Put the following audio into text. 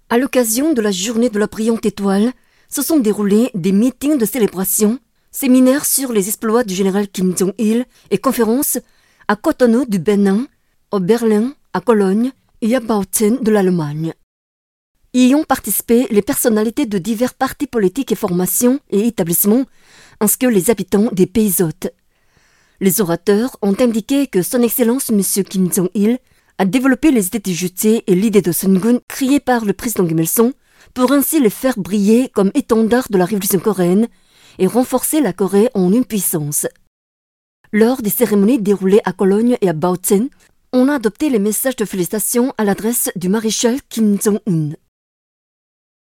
À l'occasion de la journée de la brillante étoile, se sont déroulés des meetings de célébration, séminaires sur les exploits du général Kim Jong-il et conférences à Cotonou du Bénin, à Berlin, à Cologne et à Bautzen de l'Allemagne. Y ont participé les personnalités de divers partis politiques et formations et établissements, ainsi que les habitants des pays hôtes. Les orateurs ont indiqué que Son Excellence M. Kim Jong-il a développé les idées du justice et l'idée de Sungun criée par le président Kim Il-sung pour ainsi les faire briller comme étendard de la révolution coréenne et renforcer la Corée en une puissance. Lors des cérémonies déroulées à Cologne et à Bautzen, on a adopté les messages de félicitations à l'adresse du maréchal Kim Jong-un.